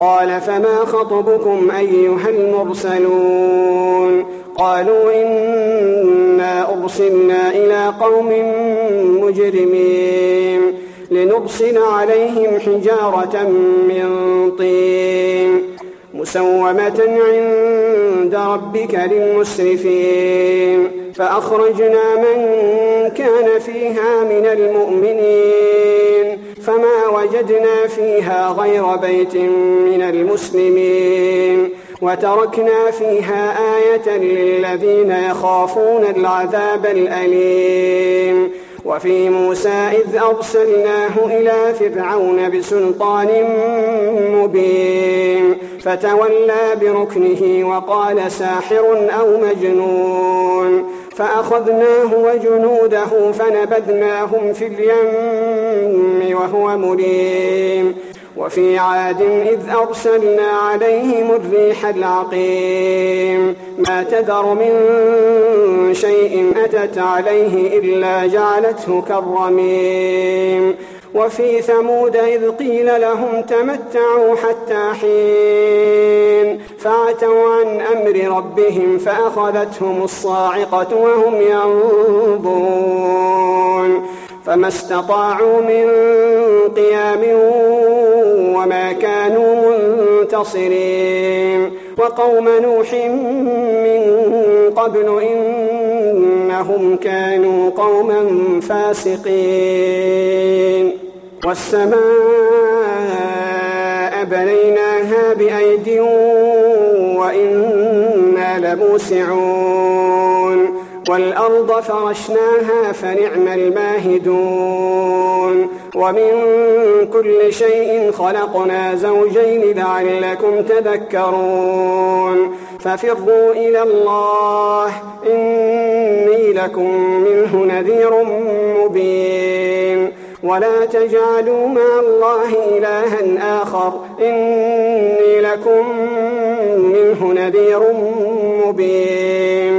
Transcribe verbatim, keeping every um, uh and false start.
قال فما خطبكم أيها المرسلون قالوا إنا أرسلنا إلى قوم مجرمين لنرسل عليهم حجارة من طين مسومة عند ربك للمسرفين فأخرجنا من كان فيها من المؤمنين فما وجدنا فيها غير بيت من المسلمين وتركنا فيها آية للذين يخافون العذاب الأليم وفي موسى إذ أرسلناه إلى فرعون بسلطان مبين فتولى بركنه وقال ساحر أو مجنون فأخذناه وجنوده فنبذناهم في اليم وهو مليم وفي عاد إذ أرسلنا عليهم الريح العقيم ما تذر من شيء أتت عليه إلا جعلته كالرميم وفي ثمود إذ قيل لهم تمتعوا حتى حين فعتوا عن أمر ربهم فأخذتهم الصاعقة وهم ينظرون فما استطاعوا من قيام وما كانوا منتصرين وقوم نوح من قبل إنهم كانوا قوما فاسقين والسماء بنيناها بأيد وإنا لموسعون والأرض فرشناها فنعم الماهدون ومن كل شيء خلقنا زوجين لعلكم تذكرون ففروا إلى الله إني لكم منه نذير مبين ولا تجعلوا مع الله إلها آخر إني لكم منه نذير مبين